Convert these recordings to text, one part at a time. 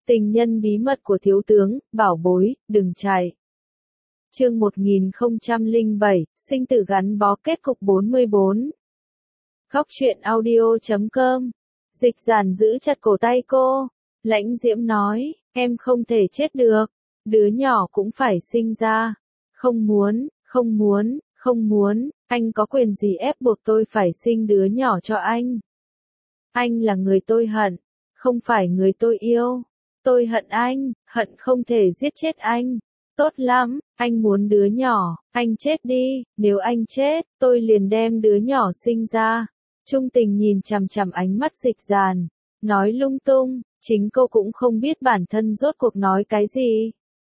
Tình nhân bí mật của thiếu tướng, bảo bối, đừng chạy. Chương 1007, sinh tử gắn bó kết cục 44. Góc truyện audio.com. Dịch Giản giữ chặt cổ tay cô. Lãnh Diễm nói, em không thể chết được. Đứa nhỏ cũng phải sinh ra. Không muốn, anh có quyền gì ép buộc tôi phải sinh đứa nhỏ cho anh? Anh là người tôi hận, không phải người tôi yêu. Tôi hận anh, hận không thể giết chết anh. Tốt lắm, anh muốn đứa nhỏ, anh chết đi, nếu anh chết, tôi liền đem đứa nhỏ sinh ra. Trung Tình nhìn chằm chằm ánh mắt Dịch Giản, nói lung tung, chính cô cũng không biết bản thân rốt cuộc nói cái gì.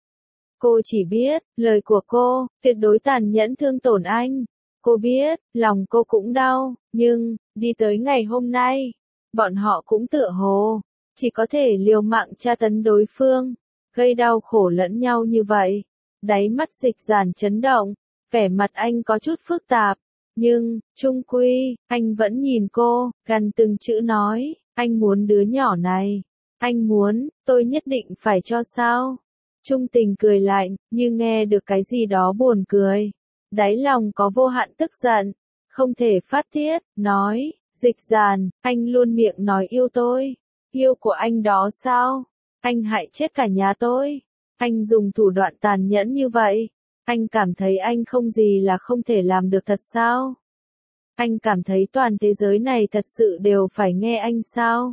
Cô chỉ biết, lời của cô, tuyệt đối tàn nhẫn thương tổn anh. Cô biết, lòng cô cũng đau, nhưng, đi tới ngày hôm nay, bọn họ cũng tựa hồ, chỉ có thể liều mạng tra tấn đối phương, gây đau khổ lẫn nhau như vậy. Đáy mắt Dịch Giản chấn động, vẻ mặt anh có chút phức tạp, nhưng, chung quy, anh vẫn nhìn cô, gần từng chữ nói, anh muốn đứa nhỏ này. Anh muốn, tôi nhất định phải cho sao? Trung Tình cười lạnh, như nghe được cái gì đó buồn cười. Đáy lòng có vô hạn tức giận, không thể phát tiết, nói, Dịch Giản, anh luôn miệng nói yêu tôi. Yêu của anh đó sao? Anh hại chết cả nhà tôi. Anh dùng thủ đoạn tàn nhẫn như vậy. Anh cảm thấy anh không gì là không thể làm được thật sao? Anh cảm thấy toàn thế giới này thật sự đều phải nghe anh sao?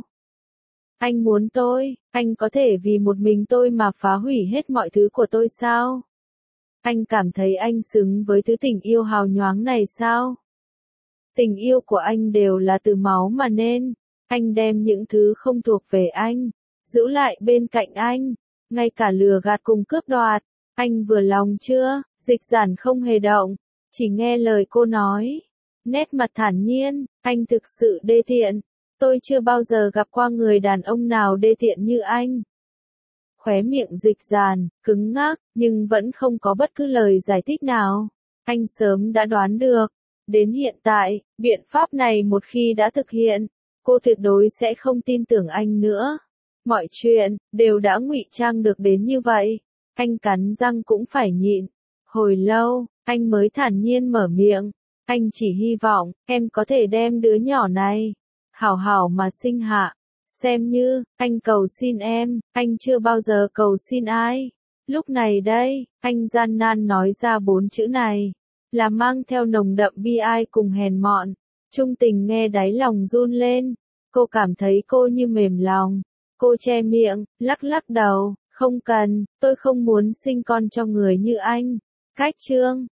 Anh muốn tôi, anh có thể vì một mình tôi mà phá hủy hết mọi thứ của tôi sao? Anh cảm thấy anh xứng với thứ tình yêu hào nhoáng này sao? Tình yêu của anh đều là từ máu mà nên. Anh đem những thứ không thuộc về anh, giữ lại bên cạnh anh, ngay cả lừa gạt cùng cướp đoạt. Anh vừa lòng chưa? Dịch Giản không hề động, chỉ nghe lời cô nói. Nét mặt thản nhiên, anh thực sự đê tiện. Tôi chưa bao giờ gặp qua người đàn ông nào đê tiện như anh. Khóe miệng Dịch Giản, cứng ngắc, nhưng vẫn không có bất cứ lời giải thích nào. Anh sớm đã đoán được. Đến hiện tại, biện pháp này một khi đã thực hiện, cô tuyệt đối sẽ không tin tưởng anh nữa. Mọi chuyện, đều đã ngụy trang được đến như vậy. Anh cắn răng cũng phải nhịn. Hồi lâu, anh mới thản nhiên mở miệng. Anh chỉ hy vọng, em có thể đem đứa nhỏ này, hảo hảo mà sinh hạ. Xem như, anh cầu xin em, anh chưa bao giờ cầu xin ai. Lúc này đây, anh gian nan nói ra 4 chữ này, là mang theo nồng đậm bi ai cùng hèn mọn. Trung Tình nghe đáy lòng run lên, cô cảm thấy cô như mềm lòng. Cô che miệng, lắc lắc đầu, không cần, tôi không muốn sinh con cho người như anh. Cách chương